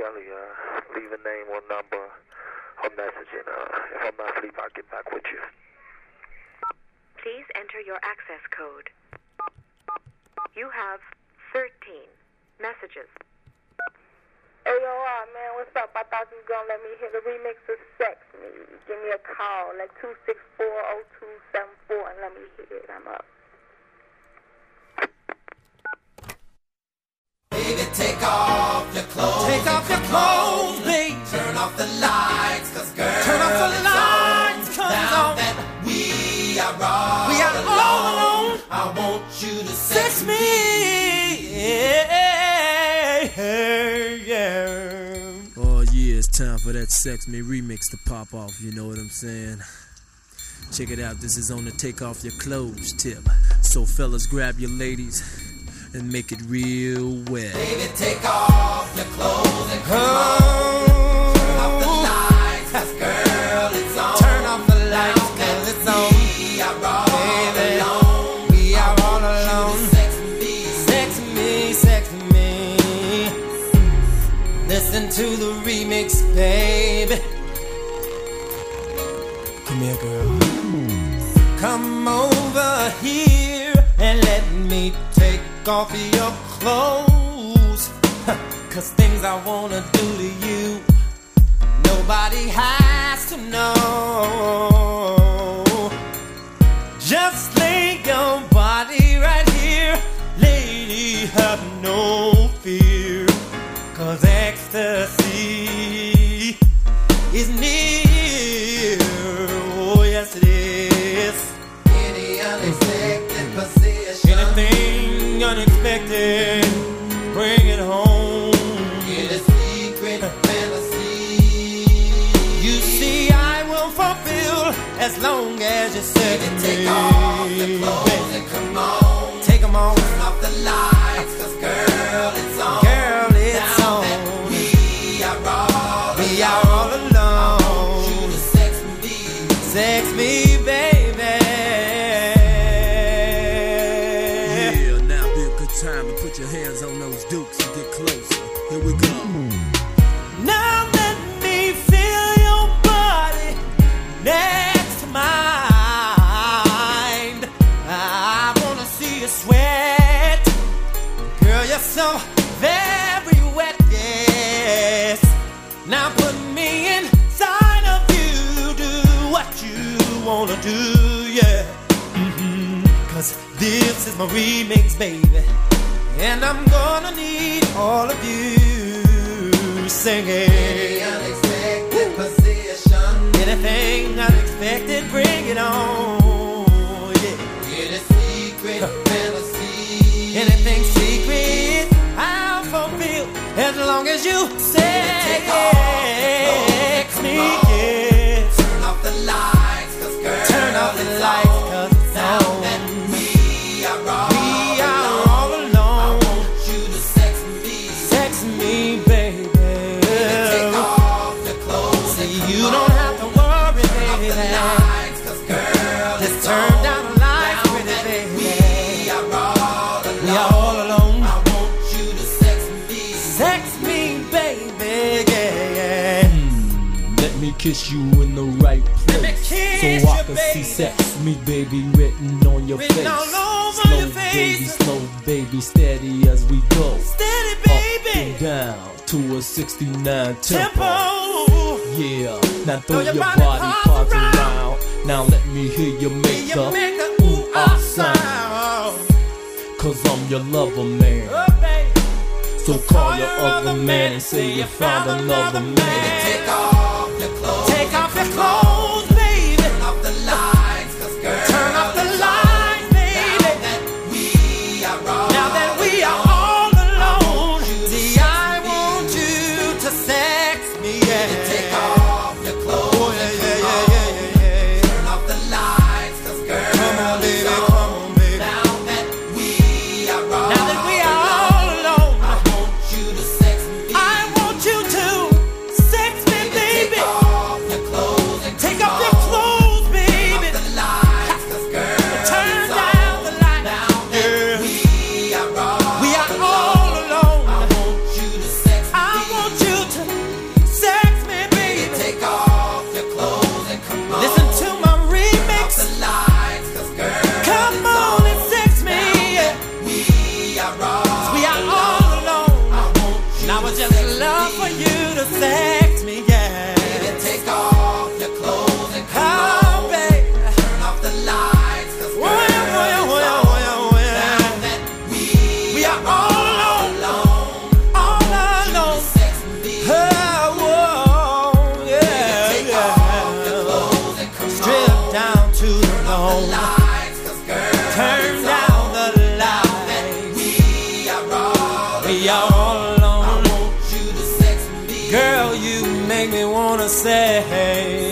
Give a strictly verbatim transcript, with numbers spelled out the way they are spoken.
Kelly. Uh, leave a name or number or message, and uh, if I'm not asleep, I'll get back with you. Please enter your access code. You have thirteen messages. Hey, yo, uh, man, what's up? I thought you was going to let me hear the remix of Sex Me. Give me a call, like two six four, oh two seven four, and let me hear it. I'm up. Baby, take off your clothes. Take off your clothes, baby. Turn off the lights, cause girl, Turn off the lights, cause now on. that we are all We are alone, all alone. I want you to sex, Sex me. Yeah, yeah. Oh yeah, it's time for that Sex Me remix to pop off, you know what I'm saying? Check it out, this is on the take off your clothes tip. So fellas, grab your ladies and make it real wet. Baby, take off your clothes and come Oh. on. Turn off the lights, cause girl, it's on. Turn off the lights, cause it's on. We are all Baby, alone. we are I all want alone. you to sex me. Sex me, sex me. Listen to the remix, baby. Come here, girl. Come over here and let me take off your clothes. Cause things I wanna do to you, nobody has to know. Just lay your body right here, lady, have no fear. Cause ecstasy is near. Oh yes it is. Any unexpected position. Anything unexpected, bring it home. In a secret fantasy. You see I will fulfill as long as you set Baby, me. take off your clothes and come on. Take 'em on. Turn off the lights, cause girl, it's on. Girl, it's Now on. that we are all We alone, are all I alone. want you to sex me. Sex me, baby. Yeah, now be a good time to put your hands on those dukes and get closer. Here we go. Now let me feel your body next to mine. I wanna see you sweat. Girl, you're so very wet, yes. Now put me inside of you. Do what you wanna do, yeah. Mm-hmm. Cause this is my remix, baby. And I'm gonna need all of you singing. Any unexpected position. Anything unexpected, bring it on, yeah. In a secret fantasy. Anything secret, I'll fulfill as long as you Take off sex your me, clothes and yes. Turn off the lights, cause girl, Turn off the it's lights, on. cause it's Now on. that we are all We are alone, all I alone. want you to sex me. Sex me, baby. Take off your clothes and See, come you on. don't have to worry, Turn off the baby. lights, cause girl, Just it's turn on. down the lights, Now pretty that baby. we are all alone, We are all alone. I want you to sex me. Sex me, baby, yeah, yeah. Let me kiss you in the right Let me place, kiss so I you, can baby. see sex me, baby, written on your Written face. all over Slow, your face. baby, slow, baby, steady as we go. Steady, Up and baby. down to a sixty-nine tempo. Tempo. Yeah, now throw Throw your your body body parts parts around. around. Now let me hear you make You the make the ooh ooh ah ah sound. sound. Cause I'm your lover, man. Oh, baby. So call your other man and say you found another man. Take off your clothes. Take off your clothes, baby. Turn off the lights, cause girl, Turn off the it's lights, on. baby. Now that we are all Now that we are all alone, see, I want you to sex me, yeah. Take off your clothes. Oh, yeah, and yeah, come yeah, on. yeah, yeah, yeah. Turn off the lights, cause girl, Come on, it's baby, on. come on, baby. Now that we are all Now that we are all alone, I want you to sex me. I want you to sex me, baby. Take off your clothes and Take come off your on. on the lights, 'cause girl, turn down the lights. We are all we are all alone. I want you to sex me. Girl, you make me wanna say, hey.